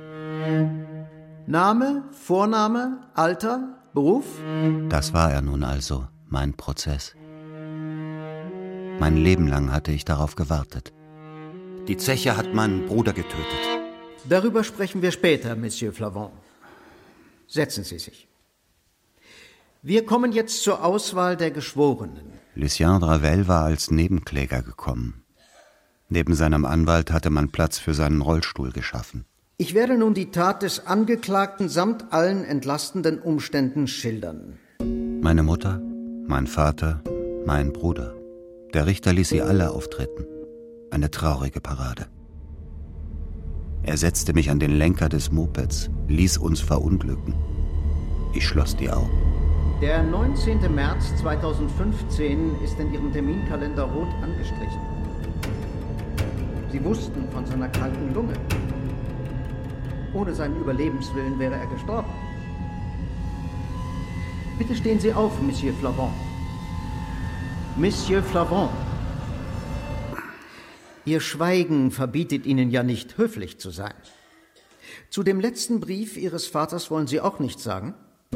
Name, Vorname, Alter, Beruf? Das war er nun also, mein Prozess. Mein Leben lang hatte ich darauf gewartet. Die Zeche hat meinen Bruder getötet. Darüber sprechen wir später, Monsieur Flavon. Setzen Sie sich. Wir kommen jetzt zur Auswahl der Geschworenen. Lucien Dravel war als Nebenkläger gekommen. Neben seinem Anwalt hatte man Platz für seinen Rollstuhl geschaffen. Ich werde nun die Tat des Angeklagten samt allen entlastenden Umständen schildern. Meine Mutter, mein Vater, mein Bruder. Der Richter ließ sie alle auftreten. Eine traurige Parade. Er setzte mich an den Lenker des Mopeds, ließ uns verunglücken. Ich schloss die Augen. Der neunzehnten März zweitausendfünfzehn ist in Ihrem Terminkalender rot angestrichen. Sie wussten von seiner kranken Lunge. Ohne seinen Überlebenswillen wäre er gestorben. Bitte stehen Sie auf, Monsieur Flavon. Monsieur Flavon. Ihr Schweigen verbietet Ihnen ja nicht, höflich zu sein. Zu dem letzten Brief Ihres Vaters wollen Sie auch nichts sagen?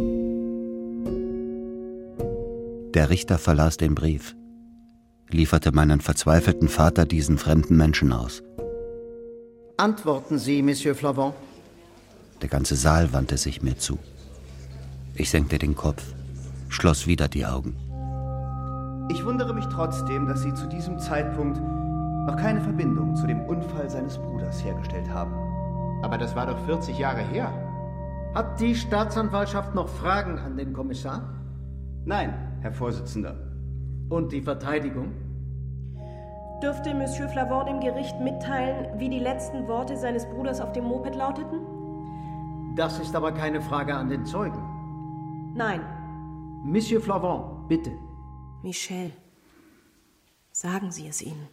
Der Richter verlas den Brief, lieferte meinen verzweifelten Vater diesen fremden Menschen aus. Antworten Sie, Monsieur Flavon. Der ganze Saal wandte sich mir zu. Ich senkte den Kopf, schloss wieder die Augen. Ich wundere mich trotzdem, dass Sie zu diesem Zeitpunkt noch keine Verbindung zu dem Unfall seines Bruders hergestellt haben. Aber das war doch vierzig Jahre her. Hat die Staatsanwaltschaft noch Fragen an den Kommissar? Nein, Herr Vorsitzender. Und die Verteidigung? Dürfte Monsieur Flavon dem Gericht mitteilen, wie die letzten Worte seines Bruders auf dem Moped lauteten? Das ist aber keine Frage an den Zeugen. Nein. Monsieur Flavon, bitte. Michel, sagen Sie es ihnen.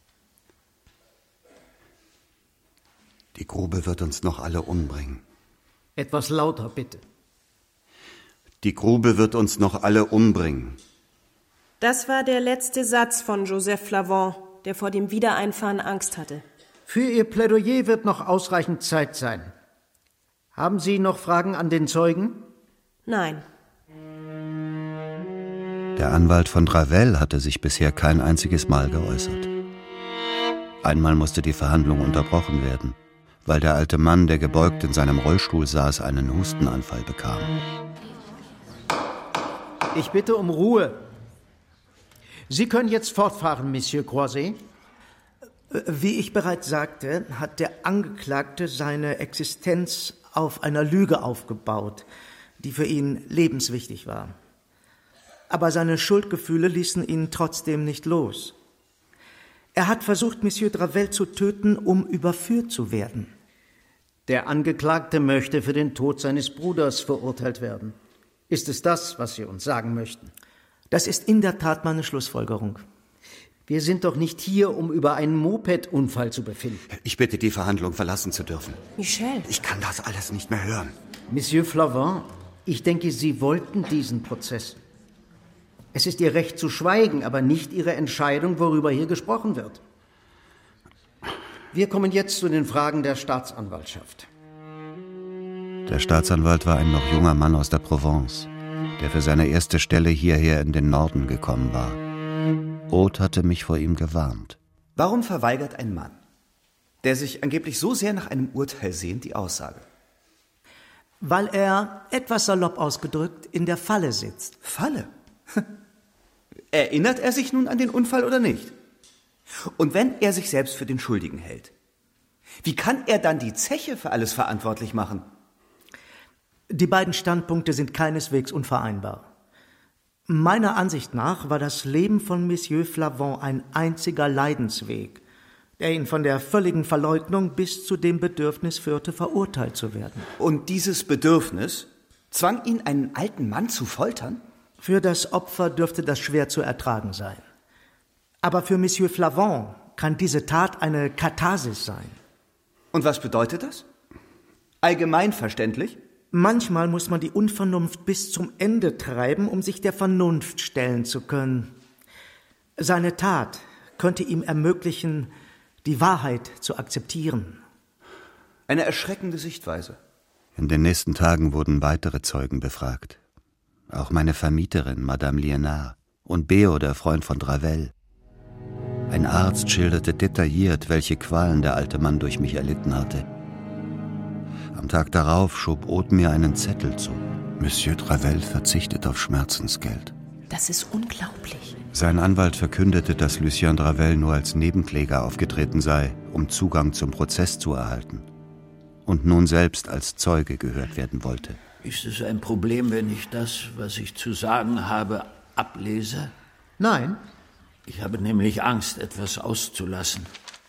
Die Grube wird uns noch alle umbringen. Etwas lauter, bitte. Die Grube wird uns noch alle umbringen. Das war der letzte Satz von Joseph Flavon, der vor dem Wiedereinfahren Angst hatte. Für Ihr Plädoyer wird noch ausreichend Zeit sein. Haben Sie noch Fragen an den Zeugen? Nein. Der Anwalt von Ravel hatte sich bisher kein einziges Mal geäußert. Einmal musste die Verhandlung unterbrochen werden, weil der alte Mann, der gebeugt in seinem Rollstuhl saß, einen Hustenanfall bekam. Ich bitte um Ruhe. Sie können jetzt fortfahren, Monsieur Croiset. Wie ich bereits sagte, hat der Angeklagte seine Existenz auf einer Lüge aufgebaut, die für ihn lebenswichtig war. Aber seine Schuldgefühle ließen ihn trotzdem nicht los. Er hat versucht, Monsieur Dravel zu töten, um überführt zu werden. Der Angeklagte möchte für den Tod seines Bruders verurteilt werden. Ist es das, was Sie uns sagen möchten? Das ist in der Tat meine Schlussfolgerung. Wir sind doch nicht hier, um über einen Moped-Unfall zu befinden. Ich bitte, die Verhandlung verlassen zu dürfen. Michel. Ich kann das alles nicht mehr hören. Monsieur Flavon, ich denke, Sie wollten diesen Prozess. Es ist Ihr Recht zu schweigen, aber nicht Ihre Entscheidung, worüber hier gesprochen wird. Wir kommen jetzt zu den Fragen der Staatsanwaltschaft. Der Staatsanwalt war ein noch junger Mann aus der Provence, der für seine erste Stelle hierher in den Norden gekommen war. Oth hatte mich vor ihm gewarnt. Warum verweigert ein Mann, der sich angeblich so sehr nach einem Urteil sehnt, die Aussage? Weil er, etwas salopp ausgedrückt, in der Falle sitzt. Falle? Erinnert er sich nun an den Unfall oder nicht? Und wenn er sich selbst für den Schuldigen hält, wie kann er dann die Zeche für alles verantwortlich machen? Die beiden Standpunkte sind keineswegs unvereinbar. Meiner Ansicht nach war das Leben von Monsieur Flavon ein einziger Leidensweg, der ihn von der völligen Verleugnung bis zu dem Bedürfnis führte, verurteilt zu werden. Und dieses Bedürfnis zwang ihn, einen alten Mann zu foltern? Für das Opfer dürfte das schwer zu ertragen sein. Aber für Monsieur Flavon kann diese Tat eine Katharsis sein. Und was bedeutet das? Allgemeinverständlich? Manchmal muss man die Unvernunft bis zum Ende treiben, um sich der Vernunft stellen zu können. Seine Tat könnte ihm ermöglichen, die Wahrheit zu akzeptieren. Eine erschreckende Sichtweise. In den nächsten Tagen wurden weitere Zeugen befragt. Auch meine Vermieterin, Madame Lienard, und Beo, der Freund von Dravel. Ein Arzt schilderte detailliert, welche Qualen der alte Mann durch mich erlitten hatte. Am Tag darauf schob Oth mir einen Zettel zu. Monsieur Dravel verzichtet auf Schmerzensgeld. Das ist unglaublich. Sein Anwalt verkündete, dass Lucien Dravel nur als Nebenkläger aufgetreten sei, um Zugang zum Prozess zu erhalten. Und nun selbst als Zeuge gehört werden wollte. Ist es ein Problem, wenn ich das, was ich zu sagen habe, ablese? Nein. Ich habe nämlich Angst, etwas auszulassen.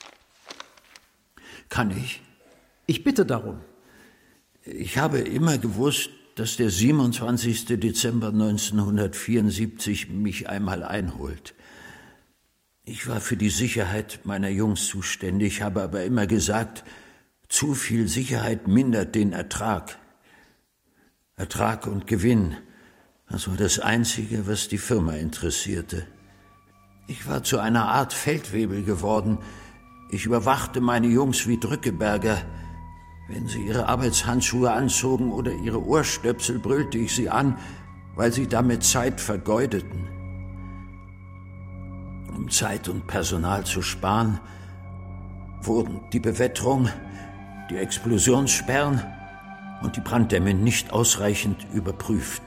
Kann ich? Ich bitte darum. Ich habe immer gewusst, dass der siebenundzwanzigste Dezember neunzehnhundertvierundsiebzig mich einmal einholt. Ich war für die Sicherheit meiner Jungs zuständig, habe aber immer gesagt, Zu viel Sicherheit mindert den Ertrag. Ertrag und Gewinn, das war das Einzige, was die Firma interessierte. Ich war zu einer Art Feldwebel geworden. Ich überwachte meine Jungs wie Drückeberger. Wenn sie ihre Arbeitshandschuhe anzogen oder ihre Ohrstöpsel, brüllte ich sie an, weil sie damit Zeit vergeudeten. Um Zeit und Personal zu sparen, wurden die Bewetterung, die Explosionssperren und die Branddämme nicht ausreichend überprüft.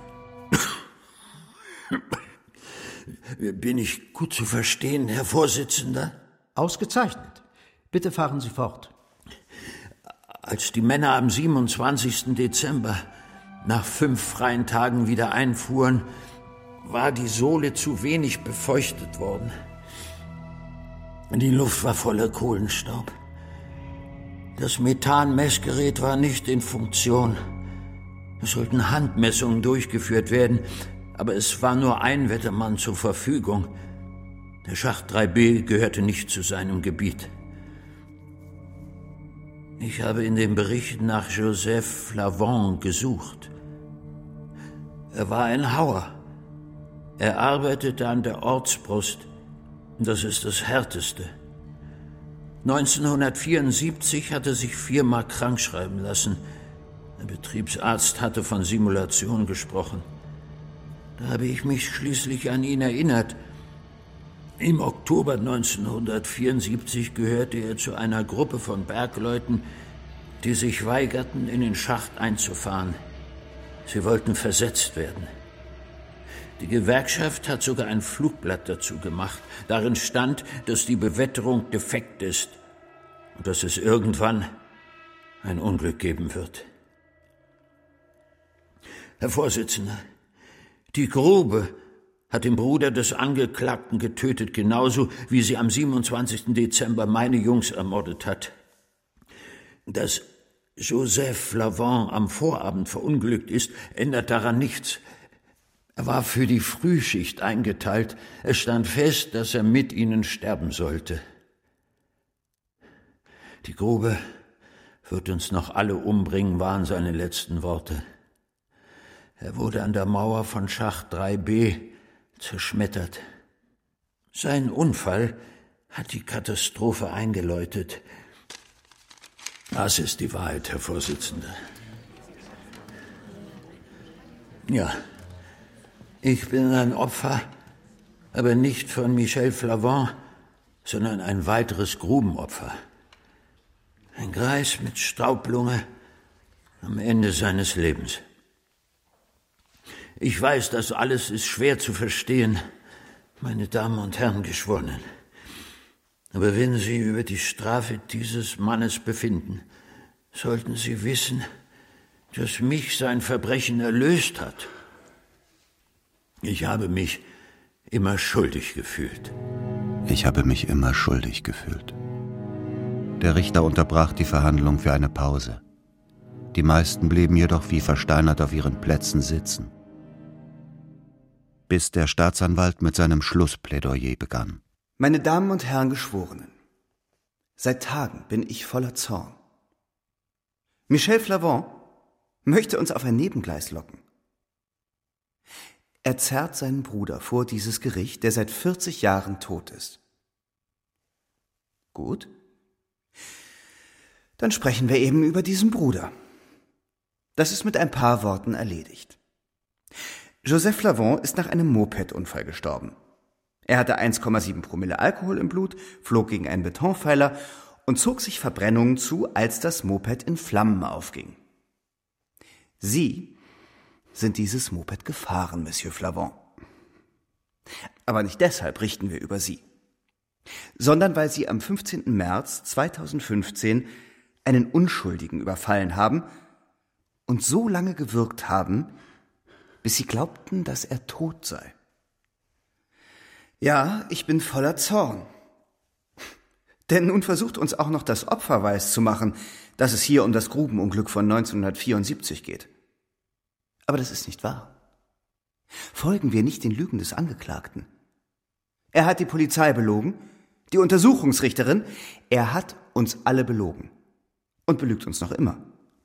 Bin ich gut zu verstehen, Herr Vorsitzender? Ausgezeichnet. Bitte fahren Sie fort. Als die Männer am siebenundzwanzigsten Dezember nach fünf freien Tagen wieder einfuhren, war die Sohle zu wenig befeuchtet worden. Die Luft war voller Kohlenstaub. Das Methanmessgerät war nicht in Funktion. Es sollten Handmessungen durchgeführt werden, aber es war nur ein Wettermann zur Verfügung. Der Schacht drei B gehörte nicht zu seinem Gebiet. Ich habe in den Berichten nach Joseph Flavon gesucht. Er war ein Hauer. Er arbeitete an der Ortsbrust. Das ist das Härteste. neunzehnhundertvierundsiebzig hat er sich viermal krankschreiben lassen. Der Betriebsarzt hatte von Simulation gesprochen. Da habe ich mich schließlich an ihn erinnert. Im Oktober neunzehnhundertvierundsiebzig gehörte er zu einer Gruppe von Bergleuten, die sich weigerten, in den Schacht einzufahren. Sie wollten versetzt werden. Die Gewerkschaft hat sogar ein Flugblatt dazu gemacht. Darin stand, dass die Bewetterung defekt ist und dass es irgendwann ein Unglück geben wird. Herr Vorsitzender, die Grube hat den Bruder des Angeklagten getötet, genauso wie sie am siebenundzwanzigsten Dezember meine Jungs ermordet hat. Dass Joseph Flavon am Vorabend verunglückt ist, ändert daran nichts. Er war für die Frühschicht eingeteilt. Es stand fest, dass er mit ihnen sterben sollte. Die Grube wird uns noch alle umbringen, waren seine letzten Worte. Er wurde an der Mauer von Schacht drei B zerschmettert. Sein Unfall hat die Katastrophe eingeläutet. Das ist die Wahrheit, Herr Vorsitzender. Ja, ich bin ein Opfer, aber nicht von Michel Flavon, sondern ein weiteres Grubenopfer. Ein Greis mit Staublunge am Ende seines Lebens. Ich weiß, das alles ist schwer zu verstehen, meine Damen und Herren Geschworenen. Aber wenn Sie über die Strafe dieses Mannes befinden, sollten Sie wissen, dass mich sein Verbrechen erlöst hat. Ich habe mich immer schuldig gefühlt. Ich habe mich immer schuldig gefühlt. Der Richter unterbrach die Verhandlung für eine Pause. Die meisten blieben jedoch wie versteinert auf ihren Plätzen sitzen, bis der Staatsanwalt mit seinem Schlussplädoyer begann. Meine Damen und Herren Geschworenen, seit Tagen bin ich voller Zorn. Michel Flavon möchte uns auf ein Nebengleis locken. Er zerrt seinen Bruder vor dieses Gericht, der seit vierzig Jahren tot ist. Gut. Dann sprechen wir eben über diesen Bruder. Das ist mit ein paar Worten erledigt. Joseph Flavon ist nach einem Moped-Unfall gestorben. Er hatte eins Komma sieben Promille Alkohol im Blut, flog gegen einen Betonpfeiler und zog sich Verbrennungen zu, als das Moped in Flammen aufging. Sie sind dieses Moped gefahren, Monsieur Flavon. Aber nicht deshalb richten wir über Sie, sondern weil Sie am fünfzehnten März zweitausendfünfzehn einen Unschuldigen überfallen haben und so lange gewürgt haben, bis Sie glaubten, dass er tot sei. Ja, ich bin voller Zorn. Denn nun versucht uns auch noch das Opfer weiß zu machen, dass es hier um das Grubenunglück von neunzehnhundertvierundsiebzig geht. Aber das ist nicht wahr. Folgen wir nicht den Lügen des Angeklagten. Er hat die Polizei belogen, die Untersuchungsrichterin, er hat uns alle belogen. und belügt uns noch immer.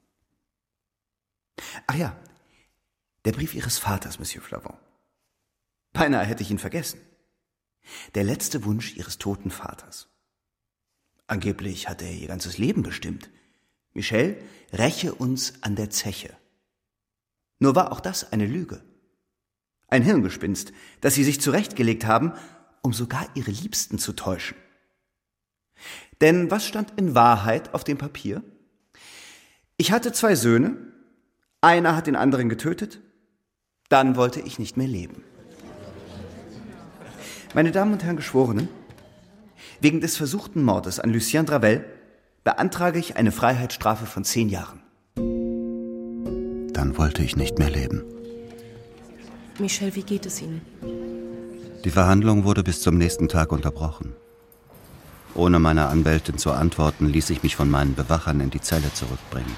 Ach ja, der Brief Ihres Vaters, Monsieur Flavon. Beinahe hätte ich ihn vergessen. Der letzte Wunsch Ihres toten Vaters. Angeblich hat er ihr ganzes Leben bestimmt. Michel, räche uns an der Zeche. Nur war auch das eine Lüge. Ein Hirngespinst, das Sie sich zurechtgelegt haben, um sogar Ihre Liebsten zu täuschen. Denn was stand in Wahrheit auf dem Papier? Ich hatte zwei Söhne, einer hat den anderen getötet, dann wollte ich nicht mehr leben. Meine Damen und Herren Geschworenen, wegen des versuchten Mordes an Lucien Dravel beantrage ich eine Freiheitsstrafe von zehn Jahren. Dann wollte ich nicht mehr leben. Michel, wie geht es Ihnen? Die Verhandlung wurde bis zum nächsten Tag unterbrochen. Ohne meiner Anwältin zu antworten, ließ ich mich von meinen Bewachern in die Zelle zurückbringen.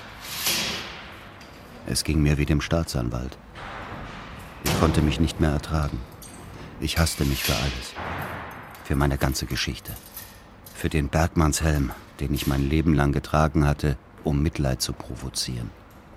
Es ging mir wie dem Staatsanwalt. Ich konnte mich nicht mehr ertragen. Ich hasste mich für alles. Für meine ganze Geschichte. Für den Bergmannshelm, den ich mein Leben lang getragen hatte, um Mitleid zu provozieren.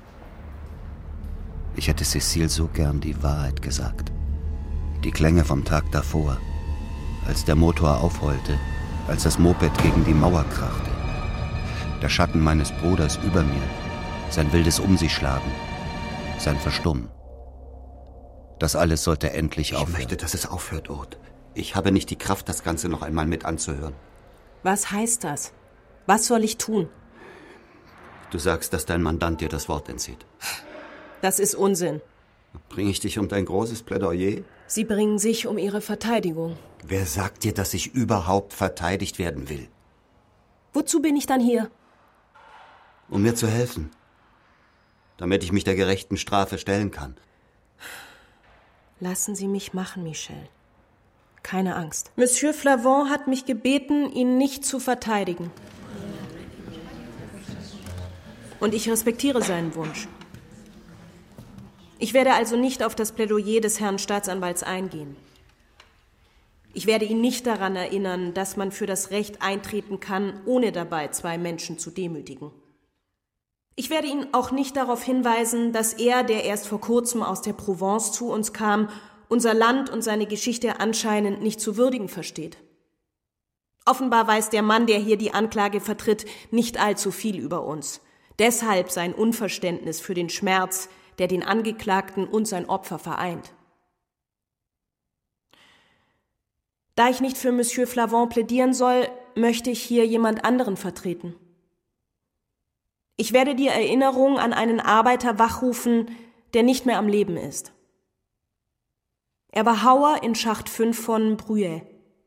Ich hätte Cécile so gern die Wahrheit gesagt. Die Klänge vom Tag davor, als der Motor aufheulte, als das Moped gegen die Mauer krachte. Der Schatten meines Bruders über mir, sein wildes Um sich schlagen, sein Verstummen. Das alles sollte endlich aufhören. Ich möchte, dass es aufhört, Aude. Ich habe nicht die Kraft, das Ganze noch einmal mit anzuhören. Was heißt das? Was soll ich tun? Du sagst, dass dein Mandant dir das Wort entzieht. Das ist Unsinn. Bringe ich dich um dein großes Plädoyer? Sie bringen sich um Ihre Verteidigung. Wer sagt dir, dass ich überhaupt verteidigt werden will? Wozu bin ich dann hier? Um mir zu helfen. Damit ich mich der gerechten Strafe stellen kann. Lassen Sie mich machen, Michel. Keine Angst. Monsieur Flavon hat mich gebeten, ihn nicht zu verteidigen. Und ich respektiere seinen Wunsch. Ich werde also nicht auf das Plädoyer des Herrn Staatsanwalts eingehen. Ich werde ihn nicht daran erinnern, dass man für das Recht eintreten kann, ohne dabei zwei Menschen zu demütigen. Ich werde ihn auch nicht darauf hinweisen, dass er, der erst vor kurzem aus der Provence zu uns kam, unser Land und seine Geschichte anscheinend nicht zu würdigen versteht. Offenbar weiß der Mann, der hier die Anklage vertritt, nicht allzu viel über uns. Deshalb sein Unverständnis für den Schmerz, der den Angeklagten und sein Opfer vereint. Da ich nicht für Monsieur Flavon plädieren soll, möchte ich hier jemand anderen vertreten. Ich werde die Erinnerung an einen Arbeiter wachrufen, der nicht mehr am Leben ist. Er war Hauer in Schacht fünf von Bruyères.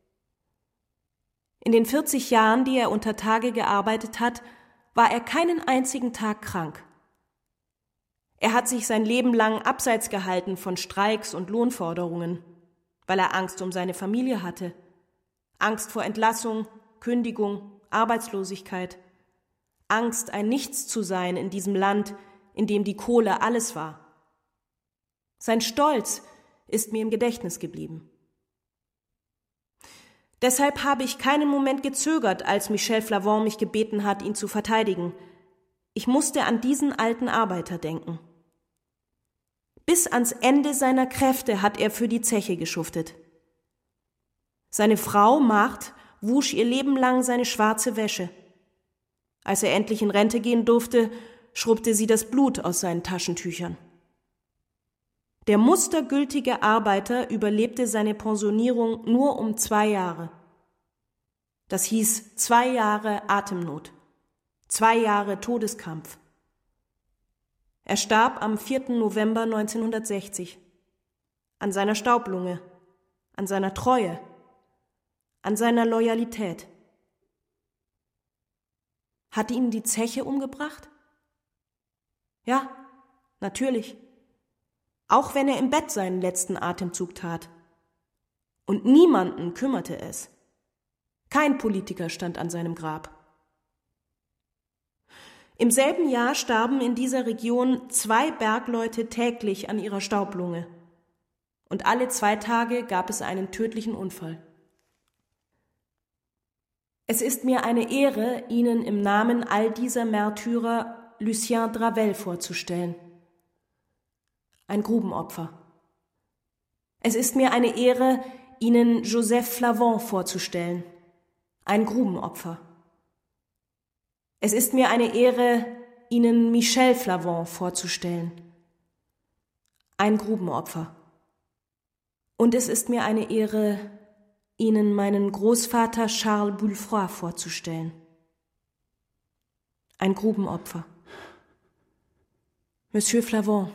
In den vierzig Jahren, die er unter Tage gearbeitet hat, war er keinen einzigen Tag krank. Er hat sich sein Leben lang abseits gehalten von Streiks und Lohnforderungen, weil er Angst um seine Familie hatte. Angst vor Entlassung, Kündigung, Arbeitslosigkeit. Angst, ein Nichts zu sein in diesem Land, in dem die Kohle alles war. Sein Stolz ist mir im Gedächtnis geblieben. Deshalb habe ich keinen Moment gezögert, als Michel Flavon mich gebeten hat, ihn zu verteidigen. Ich musste an diesen alten Arbeiter denken. Bis ans Ende seiner Kräfte hat er für die Zeche geschuftet. Seine Frau, Marthe, wusch ihr Leben lang seine schwarze Wäsche. Als er endlich in Rente gehen durfte, schrubbte sie das Blut aus seinen Taschentüchern. Der mustergültige Arbeiter überlebte seine Pensionierung nur um zwei Jahre. Das hieß zwei Jahre Atemnot, zwei Jahre Todeskampf. Er starb am vierten November neunzehnhundertsechzig. An seiner Staublunge, an seiner Treue, an seiner Loyalität. Hat ihn die Zeche umgebracht? Ja, natürlich. Auch wenn er im Bett seinen letzten Atemzug tat. Und niemanden kümmerte es. Kein Politiker stand an seinem Grab. Im selben Jahr starben in dieser Region zwei Bergleute täglich an ihrer Staublunge. Und alle zwei Tage gab es einen tödlichen Unfall. Es ist mir eine Ehre, Ihnen im Namen all dieser Märtyrer Lucien Dravel vorzustellen. Ein Grubenopfer. Es ist mir eine Ehre, Ihnen Joseph Flavon vorzustellen. Ein Grubenopfer. Es ist mir eine Ehre, Ihnen Michel Flavon vorzustellen. Ein Grubenopfer. Und es ist mir eine Ehre, Ihnen meinen Großvater Charles Boulefroid vorzustellen. Ein Grubenopfer. Monsieur Flavon.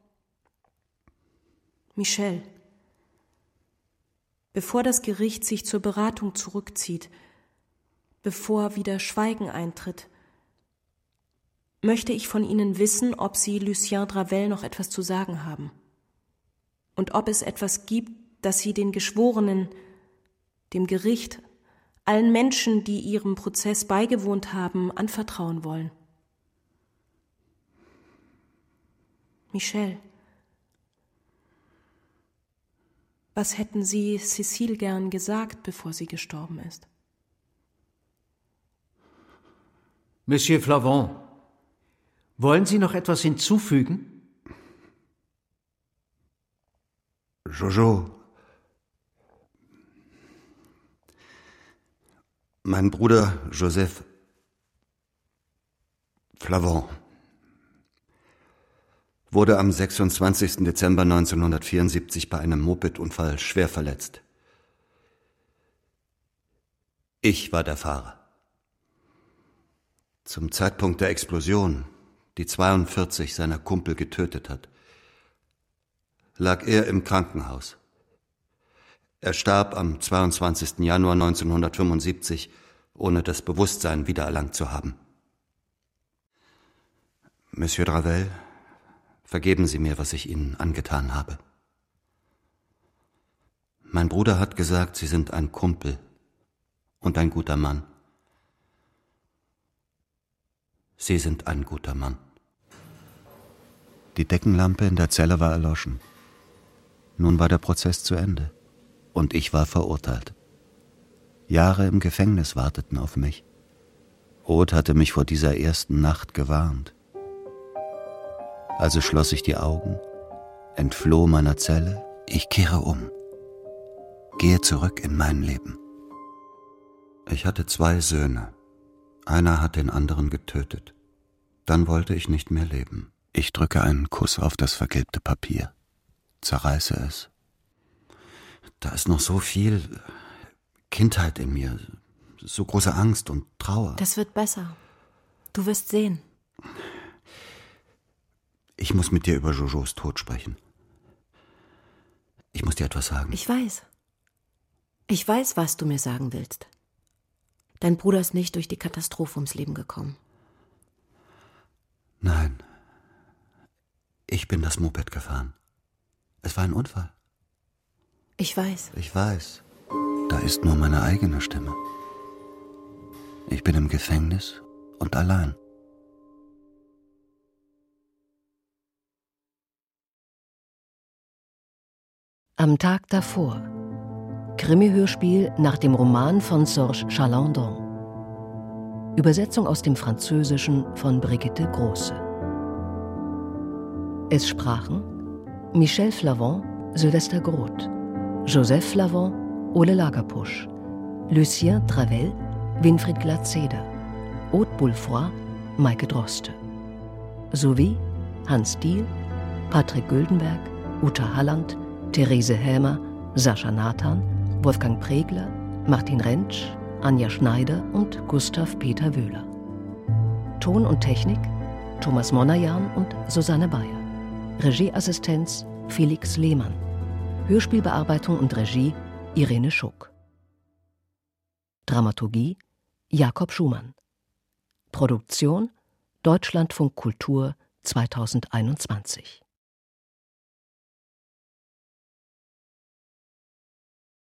Michel. Bevor das Gericht sich zur Beratung zurückzieht, bevor wieder Schweigen eintritt, möchte ich von Ihnen wissen, ob Sie Lucien Dravel noch etwas zu sagen haben und ob es etwas gibt, das Sie den Geschworenen, dem Gericht, allen Menschen, die Ihrem Prozess beigewohnt haben, anvertrauen wollen. Michel, was hätten Sie Cécile gern gesagt, bevor sie gestorben ist? Monsieur Flavon, wollen Sie noch etwas hinzufügen? Jojo. Mein Bruder Joseph Flavon wurde am sechsundzwanzigsten Dezember neunzehnhundertvierundsiebzig bei einem Mopedunfall schwer verletzt. Ich war der Fahrer. Zum Zeitpunkt der Explosion, die zweiundvierzig seiner Kumpel getötet hat, lag er im Krankenhaus. Er starb am zweiundzwanzigsten Januar neunzehnhundertfünfundsiebzig, ohne das Bewusstsein wiedererlangt zu haben. Monsieur Dravel, vergeben Sie mir, was ich Ihnen angetan habe. Mein Bruder hat gesagt, Sie sind ein Kumpel und ein guter Mann. Sie sind ein guter Mann. Die Deckenlampe in der Zelle war erloschen. Nun war der Prozess zu Ende. Und ich war verurteilt. Jahre im Gefängnis warteten auf mich. Roth hatte mich vor dieser ersten Nacht gewarnt. Also schloss ich die Augen, entfloh meiner Zelle, ich kehre um, gehe zurück in mein Leben. Ich hatte zwei Söhne. Einer hat den anderen getötet. Dann wollte ich nicht mehr leben. Ich drücke einen Kuss auf das vergilbte Papier, zerreiße es. Da ist noch so viel Kindheit in mir, so große Angst und Trauer. Das wird besser. Du wirst sehen. Ich muss mit dir über Jojos Tod sprechen. Ich muss dir etwas sagen. Ich weiß. Ich weiß, was du mir sagen willst. Dein Bruder ist nicht durch die Katastrophe ums Leben gekommen. Nein. Ich bin das Moped gefahren. Es war ein Unfall. Ich weiß. Ich weiß. Da ist nur meine eigene Stimme. Ich bin im Gefängnis und allein. Am Tag davor. Krimi-Hörspiel nach dem Roman von Serge Chalandon. Übersetzung aus dem Französischen von Brigitte Große. Es sprachen Michel Flavon, Sylvester Groth, Joseph Flavon, Ole Lagerpusch, Lucien Dravel, Winfried Glatzeder, Aude Boulefroid, Maike Droste, sowie Hans Diehl, Patrick Güldenberg, Uta Halland, Therese Hämer, Sascha Nathan, Wolfgang Pregler, Martin Rentsch, Anja Schneider und Gustav Peter Wöhler. Ton und Technik Thomas Monajan und Susanne Bayer. Regieassistenz Felix Lehmann. Hörspielbearbeitung und Regie Irene Schuck. Dramaturgie Jakob Schumann. Produktion Deutschlandfunk Kultur zweitausendeinundzwanzig.